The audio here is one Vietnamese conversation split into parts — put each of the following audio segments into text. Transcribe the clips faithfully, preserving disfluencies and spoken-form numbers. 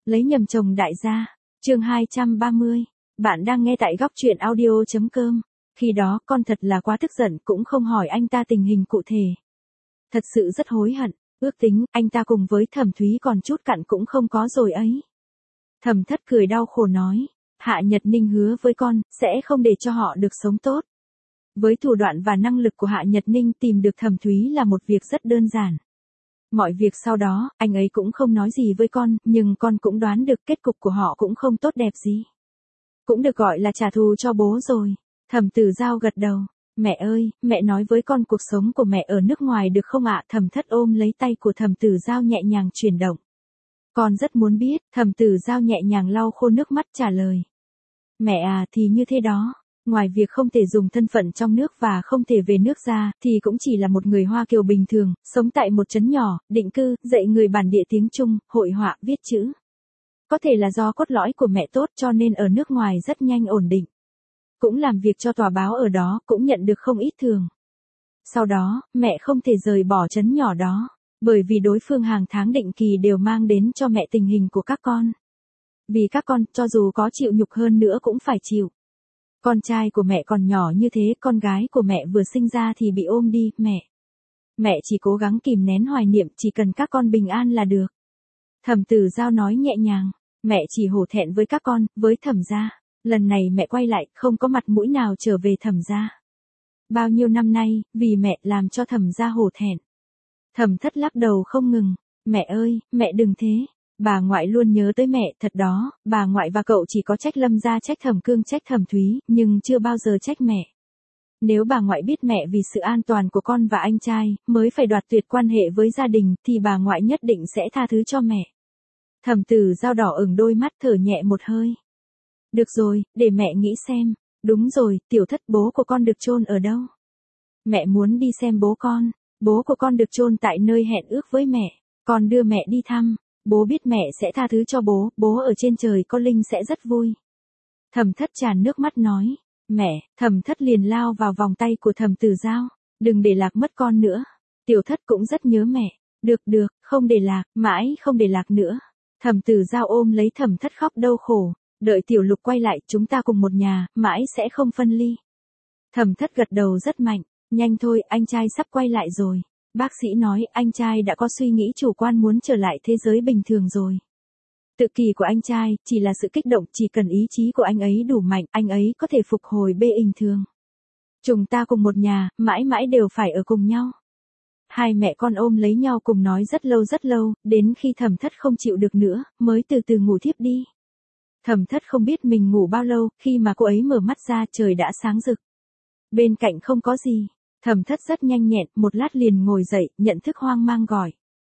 Lấy nhầm chồng đại gia. Chương hai trăm ba mươi. Bạn đang nghe tại góc truyện audio.com. Khi đó con thật là quá tức giận cũng không hỏi anh ta tình hình cụ thể. Thật sự rất hối hận, ước tính anh ta cùng với Thẩm Thúy còn chút cặn cũng không có rồi ấy. Thẩm Thất cười đau khổ nói, Hạ Nhật Ninh hứa với con, sẽ không để cho họ được sống tốt. Với thủ đoạn và năng lực của Hạ Nhật Ninh tìm được Thẩm Thúy là một việc rất đơn giản. Mọi việc sau đó, anh ấy cũng không nói gì với con, nhưng con cũng đoán được kết cục của họ cũng không tốt đẹp gì. Cũng được gọi là trả thù cho bố rồi. Thẩm Tử Giao gật đầu. Mẹ ơi, mẹ nói với con cuộc sống của mẹ ở nước ngoài được không ạ? Thẩm Thất ôm lấy tay của Thẩm Tử Giao nhẹ nhàng chuyển động. Con rất muốn biết, Thẩm Tử Giao nhẹ nhàng lau khô nước mắt trả lời. Mẹ à thì như thế đó. Ngoài việc không thể dùng thân phận trong nước và không thể về nước ra, thì cũng chỉ là một người Hoa Kiều bình thường, sống tại một trấn nhỏ, định cư, dạy người bản địa tiếng Trung, hội họa, viết chữ. Có thể là do cốt lõi của mẹ tốt cho nên ở nước ngoài rất nhanh ổn định. Cũng làm việc cho tòa báo ở đó, cũng nhận được không ít thường. Sau đó, mẹ không thể rời bỏ trấn nhỏ đó, bởi vì đối phương hàng tháng định kỳ đều mang đến cho mẹ tình hình của các con. Vì các con, cho dù có chịu nhục hơn nữa cũng phải chịu. Con trai của mẹ còn nhỏ như thế, con gái của mẹ vừa sinh ra thì bị ôm đi, mẹ. Mẹ chỉ cố gắng kìm nén hoài niệm, chỉ cần các con bình an là được. Thẩm Tử Giao nói nhẹ nhàng, mẹ chỉ hổ thẹn với các con, với Thẩm gia. Lần này mẹ quay lại, không có mặt mũi nào trở về Thẩm gia. Bao nhiêu năm nay, vì mẹ làm cho Thẩm gia hổ thẹn. Thẩm Thất lắc đầu không ngừng, mẹ ơi, mẹ đừng thế. Bà ngoại luôn nhớ tới mẹ, thật đó, bà ngoại và cậu chỉ có trách Lâm gia, trách Thẩm Cương, trách Thẩm Thúy, nhưng chưa bao giờ trách mẹ. Nếu bà ngoại biết mẹ vì sự an toàn của con và anh trai, mới phải đoạt tuyệt quan hệ với gia đình, thì bà ngoại nhất định sẽ tha thứ cho mẹ. Thẩm Tử Giao đỏ ửng đôi mắt thở nhẹ một hơi. Được rồi, để mẹ nghĩ xem. Đúng rồi, Tiểu Thất, bố của con được chôn ở đâu? Mẹ muốn đi xem bố con. Bố của con được chôn tại nơi hẹn ước với mẹ. Con đưa mẹ đi thăm. Bố biết mẹ sẽ tha thứ cho bố, bố ở trên trời có linh sẽ rất vui. Thẩm Thất tràn nước mắt nói, mẹ. Thẩm Thất liền lao vào vòng tay của Thẩm Tử Giao, đừng để lạc mất con nữa. Tiểu Thất cũng rất nhớ mẹ. Được được, không để lạc, mãi không để lạc nữa. Thẩm Tử Giao ôm lấy Thẩm Thất khóc đau khổ, đợi Tiểu Lục quay lại, chúng ta cùng một nhà, mãi sẽ không phân ly. Thẩm Thất gật đầu rất mạnh, nhanh thôi, anh trai sắp quay lại rồi. Bác sĩ nói anh trai đã có suy nghĩ chủ quan muốn trở lại thế giới bình thường rồi. Tự kỷ của anh trai chỉ là sự kích động, chỉ cần ý chí của anh ấy đủ mạnh, anh ấy có thể phục hồi bình thường. Chúng ta cùng một nhà, mãi mãi đều phải ở cùng nhau. Hai mẹ con ôm lấy nhau cùng nói rất lâu rất lâu, đến khi Thẩm Thất không chịu được nữa, mới từ từ ngủ thiếp đi. Thẩm Thất không biết mình ngủ bao lâu, khi mà cô ấy mở mắt ra trời đã sáng rực. Bên cạnh không có gì. Thẩm Thất rất nhanh nhẹn, một lát liền ngồi dậy, nhận thức hoang mang gọi.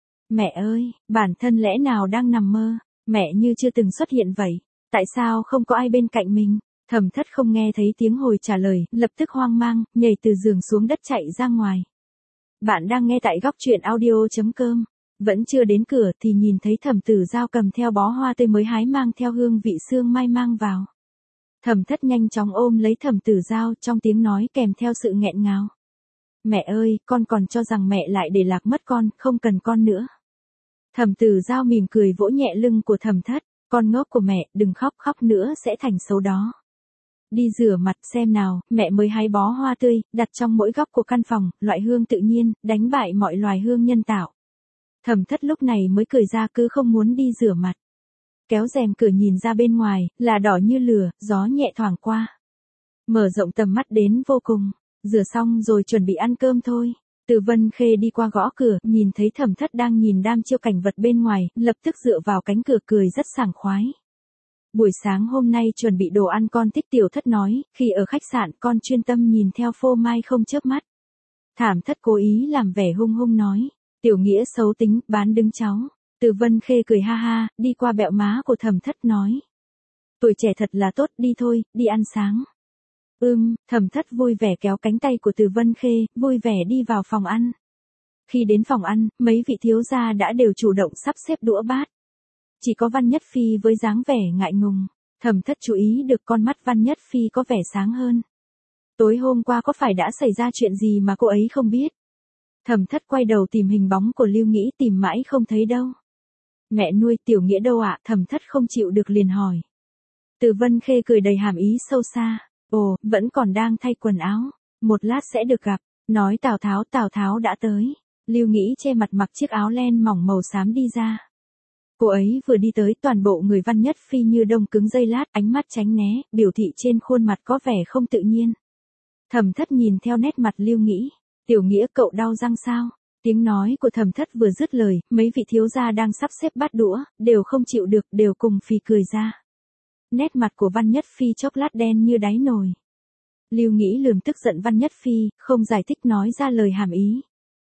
Mẹ ơi, bản thân lẽ nào đang nằm mơ, mẹ như chưa từng xuất hiện vậy, tại sao không có ai bên cạnh mình? Thẩm Thất không nghe thấy tiếng hồi trả lời, lập tức hoang mang, nhảy từ giường xuống đất chạy ra ngoài. Bạn đang nghe tại góc truyện audio.com, vẫn chưa đến cửa thì nhìn thấy Thẩm Tử Giao cầm theo bó hoa tươi mới hái mang theo hương vị sương mai mang vào. Thẩm Thất nhanh chóng ôm lấy Thẩm Tử Giao, trong tiếng nói kèm theo sự nghẹn ngào. Mẹ ơi, con còn cho rằng mẹ lại để lạc mất con, không cần con nữa. Thẩm Tử Giao mỉm cười vỗ nhẹ lưng của Thẩm Thất, con ngốc của mẹ, đừng khóc, khóc nữa sẽ thành xấu đó. Đi rửa mặt xem nào, mẹ mới hái bó hoa tươi, đặt trong mỗi góc của căn phòng, loại hương tự nhiên, đánh bại mọi loài hương nhân tạo. Thẩm Thất lúc này mới cười ra, cứ không muốn đi rửa mặt. Kéo rèm cửa nhìn ra bên ngoài, là đỏ như lửa, gió nhẹ thoảng qua. Mở rộng tầm mắt đến vô cùng. Rửa xong rồi chuẩn bị ăn cơm thôi. Từ Vân Khê đi qua gõ cửa, nhìn thấy Thẩm Thất đang nhìn đam chiêu cảnh vật bên ngoài, lập tức dựa vào cánh cửa cười rất sảng khoái. Buổi sáng hôm nay chuẩn bị đồ ăn con thích, Tiểu Thất nói, khi ở khách sạn con chuyên tâm nhìn theo phô mai không chớp mắt. Thẩm Thất cố ý làm vẻ hung hung nói, Tiểu Nghĩa xấu tính, bán đứng cháu. Từ Vân Khê cười ha ha, đi qua bẹo má của Thẩm Thất nói. Tuổi trẻ thật là tốt, đi thôi, đi ăn sáng. Ưm, Thẩm Thất vui vẻ kéo cánh tay của Từ Vân Khê, vui vẻ đi vào phòng ăn. Khi đến phòng ăn, mấy vị thiếu gia đã đều chủ động sắp xếp đũa bát. Chỉ có Văn Nhất Phi với dáng vẻ ngại ngùng. Thẩm Thất chú ý được con mắt Văn Nhất Phi có vẻ sáng hơn. Tối hôm qua có phải đã xảy ra chuyện gì mà cô ấy không biết? Thẩm Thất quay đầu tìm hình bóng của Lưu Nghĩ, tìm mãi không thấy đâu. Mẹ nuôi Tiểu Nghĩa đâu ạ? Thẩm Thất không chịu được liền hỏi. Từ Vân Khê cười đầy hàm ý sâu xa. Ồ, vẫn còn đang thay quần áo. Một lát sẽ được gặp. Nói Tào Tháo, Tào Tháo đã tới. Lưu Nghĩ che mặt mặc chiếc áo len mỏng màu xám đi ra. Cô ấy vừa đi tới, toàn bộ người Văn Nhất Phi như đông cứng giây lát, ánh mắt tránh né, biểu thị trên khuôn mặt có vẻ không tự nhiên. Thẩm Thất nhìn theo nét mặt Lưu Nghĩ. Tiểu Nghĩa, cậu đau răng sao? Tiếng nói của Thẩm Thất vừa dứt lời, mấy vị thiếu gia đang sắp xếp bát đũa, đều không chịu được, đều cùng phì cười ra. Nét mặt của Văn Nhất Phi chốc lát đen như đáy nồi. Lưu Nghĩ lườm tức giận Văn Nhất Phi, không giải thích nói ra lời hàm ý.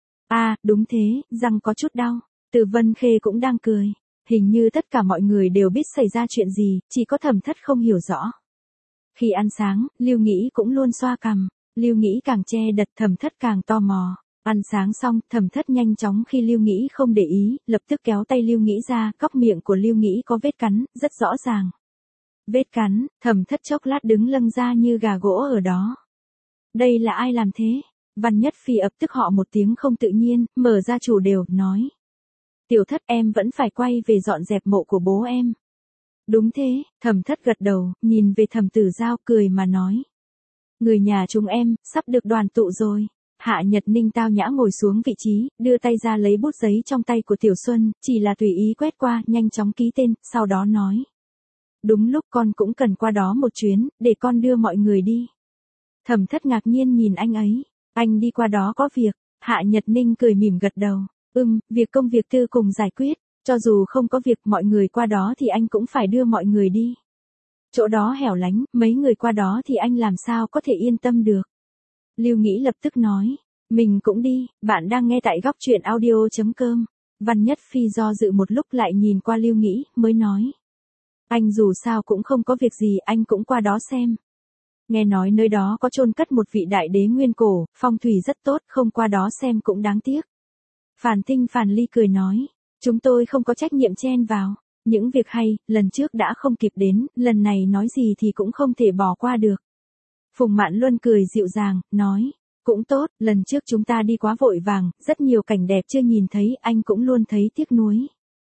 À, đúng thế, răng có chút đau. Từ Vân Khê cũng đang cười. Hình như tất cả mọi người đều biết xảy ra chuyện gì, chỉ có Thẩm Thất không hiểu rõ. Khi ăn sáng, Lưu Nghĩ cũng luôn xoa cằm. Lưu Nghĩ càng che đật, Thẩm Thất càng tò mò. Ăn sáng xong, Thẩm Thất nhanh chóng khi Lưu Nghĩ không để ý, lập tức kéo tay Lưu Nghĩ ra, góc miệng của Lưu Nghĩ có vết cắn, rất rõ ràng. Vết cắn, Thẩm Thất chốc lát đứng lâng ra như gà gỗ ở đó. Đây là ai làm thế? Văn Nhất Phi ập tức họ một tiếng không tự nhiên, mở ra chủ đều, nói. Tiểu Thất, em vẫn phải quay về dọn dẹp mộ của bố em. Đúng thế, Thẩm Thất gật đầu, nhìn về Thẩm Tử Giao cười mà nói. Người nhà chúng em, sắp được đoàn tụ rồi. Hạ Nhật Ninh tao nhã ngồi xuống vị trí, đưa tay ra lấy bút giấy trong tay của Tiểu Xuân, chỉ là tùy ý quét qua, nhanh chóng ký tên, sau đó nói. Đúng lúc con cũng cần qua đó một chuyến, để con đưa mọi người đi. Thẩm Thất ngạc nhiên nhìn anh ấy. Anh đi qua đó có việc. Hạ Nhật Ninh cười mỉm gật đầu. Ừm, việc công việc tư cùng giải quyết. Cho dù không có việc mọi người qua đó thì anh cũng phải đưa mọi người đi. Chỗ đó hẻo lánh, mấy người qua đó thì anh làm sao có thể yên tâm được. Lưu Nghĩ lập tức nói. Mình cũng đi, bạn đang nghe tại góc truyện audio.com. Văn Nhất Phi do dự một lúc lại nhìn qua Lưu Nghĩ, mới nói. Anh dù sao cũng không có việc gì, anh cũng qua đó xem. Nghe nói nơi đó có chôn cất một vị đại đế nguyên cổ, phong thủy rất tốt, không qua đó xem cũng đáng tiếc. Phàn Tinh Phàn Ly cười nói, chúng tôi không có trách nhiệm chen vào. Những việc hay, lần trước đã không kịp đến, lần này nói gì thì cũng không thể bỏ qua được. Phùng Mạn Luân cười dịu dàng, nói, cũng tốt, lần trước chúng ta đi quá vội vàng, rất nhiều cảnh đẹp chưa nhìn thấy, anh cũng luôn thấy tiếc nuối.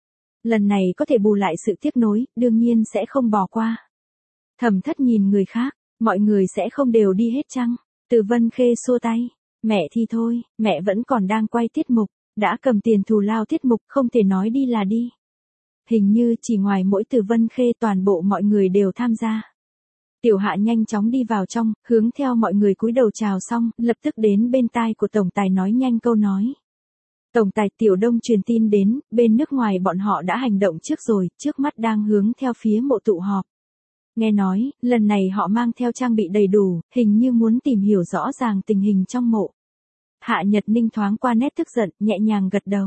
Lần này có thể bù lại sự tiếc nuối, đương nhiên sẽ không bỏ qua. Thẩm Thất nhìn người khác, mọi người sẽ không đều đi hết chăng? Từ Vân Khê xua tay, mẹ thì thôi, mẹ vẫn còn đang quay tiết mục, đã cầm tiền thù lao tiết mục, không thể nói đi là đi. Hình như chỉ ngoài mỗi Từ Vân Khê toàn bộ mọi người đều tham gia. Tiểu Hạ nhanh chóng đi vào trong, hướng theo mọi người cúi đầu chào xong, lập tức đến bên tai của tổng tài nói nhanh câu nói. Tổng tài Tiểu Đông truyền tin đến, bên nước ngoài bọn họ đã hành động trước rồi, trước mắt đang hướng theo phía mộ tụ họp. Nghe nói, lần này họ mang theo trang bị đầy đủ, hình như muốn tìm hiểu rõ ràng tình hình trong mộ. Hạ Nhật Ninh thoáng qua nét tức giận, nhẹ nhàng gật đầu.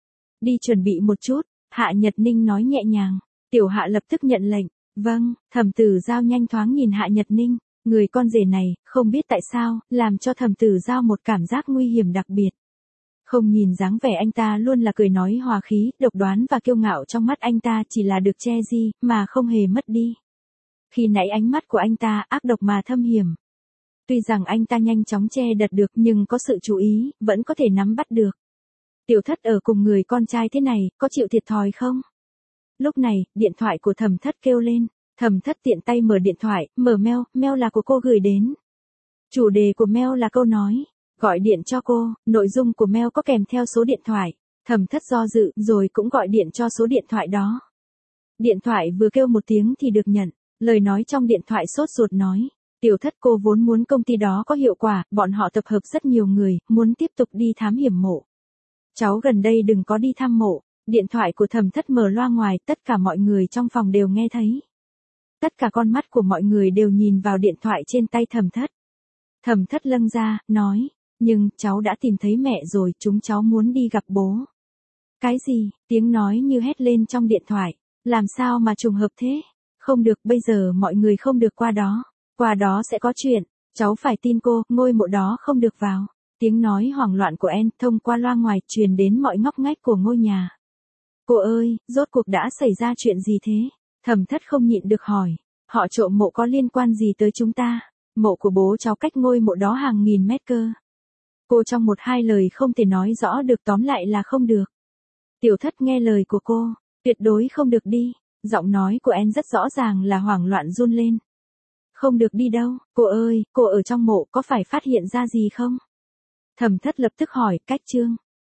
Đi chuẩn bị một chút, Hạ Nhật Ninh nói nhẹ nhàng. Tiểu Hạ lập tức nhận lệnh. Vâng, Thẩm Tử Giao nhanh thoáng nhìn Hạ Nhật Ninh, người con rể này, không biết tại sao, làm cho Thẩm Tử Giao một cảm giác nguy hiểm đặc biệt. Không nhìn dáng vẻ anh ta luôn là cười nói hòa khí, độc đoán và kiêu ngạo trong mắt anh ta chỉ là được che di, mà không hề mất đi. Khi nãy ánh mắt của anh ta ác độc mà thâm hiểm. Tuy rằng anh ta nhanh chóng che đật được nhưng có sự chú ý, vẫn có thể nắm bắt được. Tiểu Thất ở cùng người con trai thế này, có chịu thiệt thòi không? Lúc này, điện thoại của Thẩm Thất kêu lên. Thẩm Thất tiện tay mở điện thoại, mở mail, mail là của cô gửi đến. Chủ đề của mail là câu nói. Gọi điện cho cô, nội dung của mail có kèm theo số điện thoại. Thẩm Thất do dự, rồi cũng gọi điện cho số điện thoại đó. Điện thoại vừa kêu một tiếng thì được nhận. Lời nói trong điện thoại sốt ruột nói. Tiểu Thất, cô vốn muốn công ty đó có hiệu quả, bọn họ tập hợp rất nhiều người, muốn tiếp tục đi thám hiểm mộ. Cháu gần đây đừng có đi thăm mộ. Điện thoại của Thẩm Thất mở loa ngoài, tất cả mọi người trong phòng đều nghe thấy. Tất cả con mắt của mọi người đều nhìn vào điện thoại trên tay Thẩm Thất. Thẩm Thất lâng ra, nói, nhưng, cháu đã tìm thấy mẹ rồi, chúng cháu muốn đi gặp bố. Cái gì? Tiếng nói như hét lên trong điện thoại. Làm sao mà trùng hợp thế? Không được, bây giờ mọi người không được qua đó. Qua đó sẽ có chuyện. Cháu phải tin cô, ngôi mộ đó không được vào. Tiếng nói hoảng loạn của En thông qua loa ngoài truyền đến mọi ngóc ngách của ngôi nhà. Cô ơi, rốt cuộc đã xảy ra chuyện gì thế? Thẩm Thất không nhịn được hỏi. Họ trộm mộ có liên quan gì tới chúng ta? Mộ của bố cháu cách ngôi mộ đó hàng nghìn mét cơ. Cô trong một hai lời không thể nói rõ được, tóm lại là không được. Tiểu Thất nghe lời của cô. Tuyệt đối không được đi. Giọng nói của Anne rất rõ ràng là hoảng loạn run lên. Không được đi đâu, cô ơi, cô ở trong mộ có phải phát hiện ra gì không? Thẩm Thất lập tức hỏi, cách Trương.